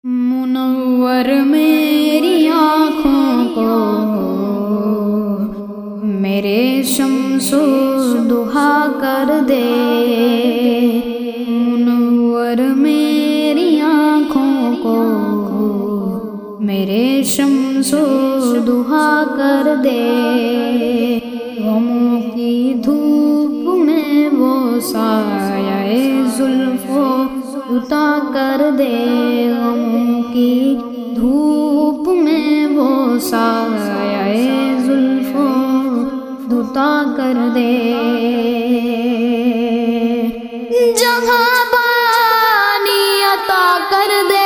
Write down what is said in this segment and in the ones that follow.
منور میری آنکھوں کو میرے شمس و ضحیٰ کر دے، منور میری آنکھوں کو میرے شمس و ضحیٰ کر دے، غموں کی دھوپ میں وہ سایہ زلف عطا کر دے، غموں کی دھوپ میں وہ سایہ زلف عطا کر دے، جہاں بانی عطا کر دے،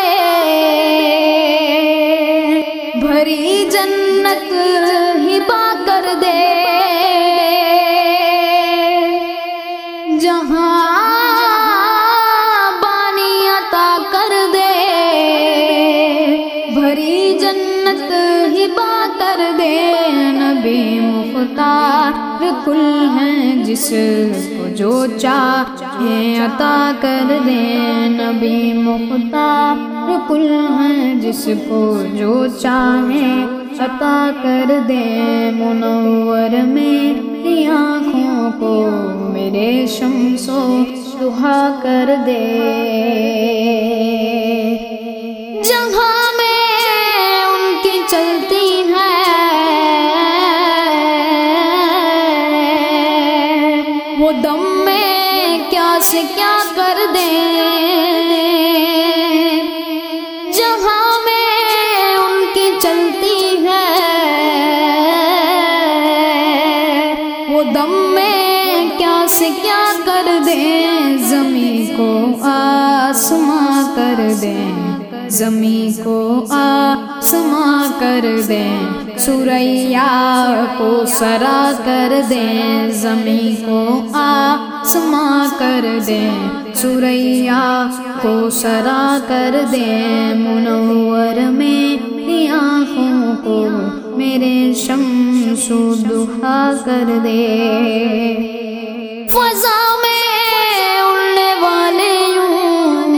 بھری جنت ہبا کر دے، جہاں بانی عطا کر دے، بھری جنت ہبا کر دے، نبی مختار کل ہیں جس کو جو چاہے عطا کر دے، نبی مختار کل ہیں جس کو جو چاہے عطا کر دے، منور میری آنکھوں کو میرے شمس و ضحیٰ کر دے، جہاں میں ان کی چلتی ہے وہ دم میں کیا سے کیا کر دے، جہاں میں ان کی چلتی ہے وہ دم میں کیا سے کیا کر دے، زمین کو آسماں کر دیں، زمین کو آسماں کر دیں، سوریا کو سرا کر دیں، زمین کو آسماں کر دیں، سوریا کو سرا کر دیں، منور میری آنکھوں کو میرے شمس و ضحیٰ کر دے، فضا میں اڑنے والے یوں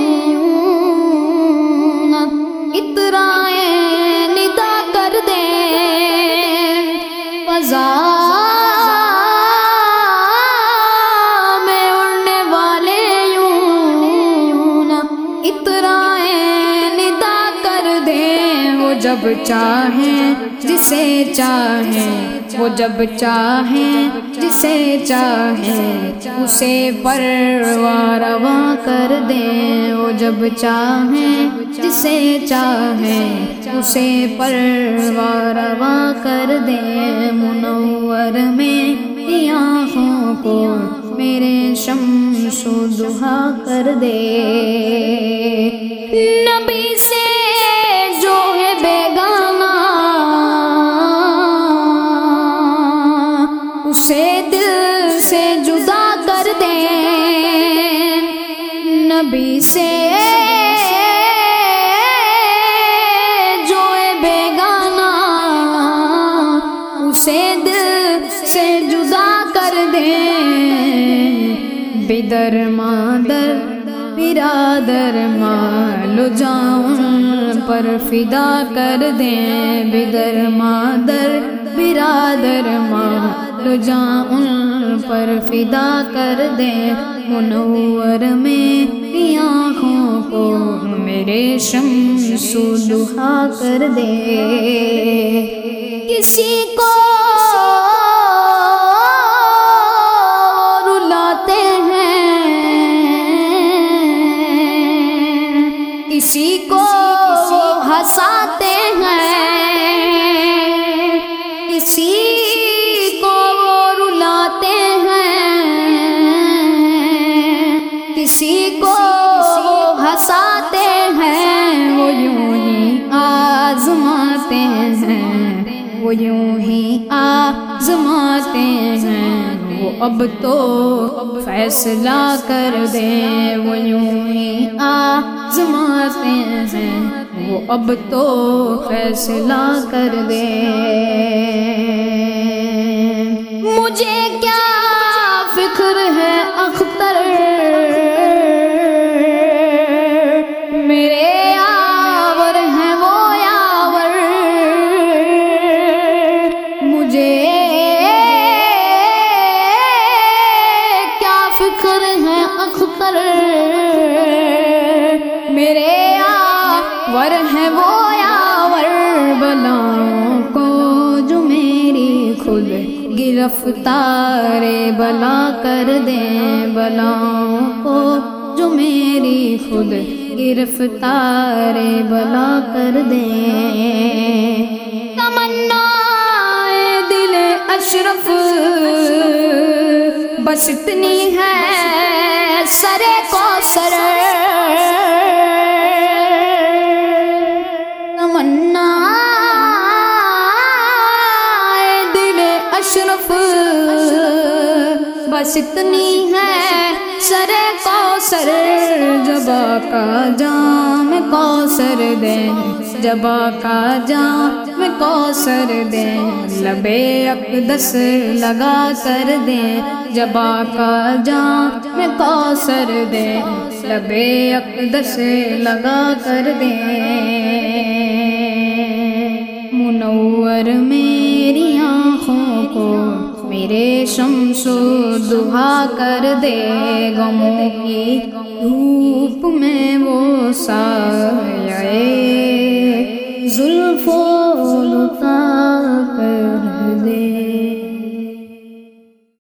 اطرائے ندا کر دیں، فضا میں اڑنے والے یوں اطرائے ندا کر دیں، وہ جب چاہیں جسے چاہیں، وہ جب چاہیں جسے چاہیں اسے پرواں رواں کر دیں، وہ جب چاہیں جسے چاہیں اسے پرواں رواں کر دیں، منور میری آنکھوں کو میرے شمس و ضحیٰ کر دے، نبی سے جو ہے بیگانہ اسے دل سے جدا کر دیں، نبی سے جو ہے بیگانہ اسے دل سے جدا کر دیں، بدر مادر برادر مال جان پر فدا کر دیں، بدر مادر برادر مال جان پر فدا کر دیں، منور میری آنکھوں کو میرے شمس و ضحیٰ کر دے، کسی کو رلاتے ہیں، کسی کو ہنساتے ہیں، کسی کو رلاتے ہیں، کسی کو ہنساتے ہیں، وہ یوں ہی آزماتے ہیں، وہ یوں ہی آزماتے ہیں، وہ اب تو فیصلہ کر دیں، وہ یوں ہی آزماتے ہیں، وہ اب تو فیصلہ کر دیں، مجھے کیا فکر ہے اختر میرے آور ہیں وہ یاور بلاؤں کو جو میری خود گرفتار بلا کر دیں، بلاؤں کو جو میری خود گرفتار بلا کر دیں۔ تمنا دل اشرف بس اتنی ہے سر کوثر، تمنا دل اشرف بس اتنی ہے سر کوثر، جب آقا جام کوثر دیں، جب آقا جام کوثر دیں، لبے اقدس لگا کر دیں، جب آقا جام کوثر دیں، لبے اقدس لگا کر دیں۔ منور میری آنکھوں کو میرے شمس و ضحیٰ کر دے، غموں کی دھوپ میں وہ سایہ